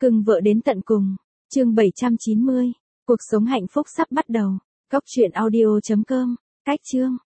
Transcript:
Cưng vợ đến tận cùng. Chương 790. Cuộc sống hạnh phúc sắp bắt đầu. Góc truyện audio.com. Cách chương.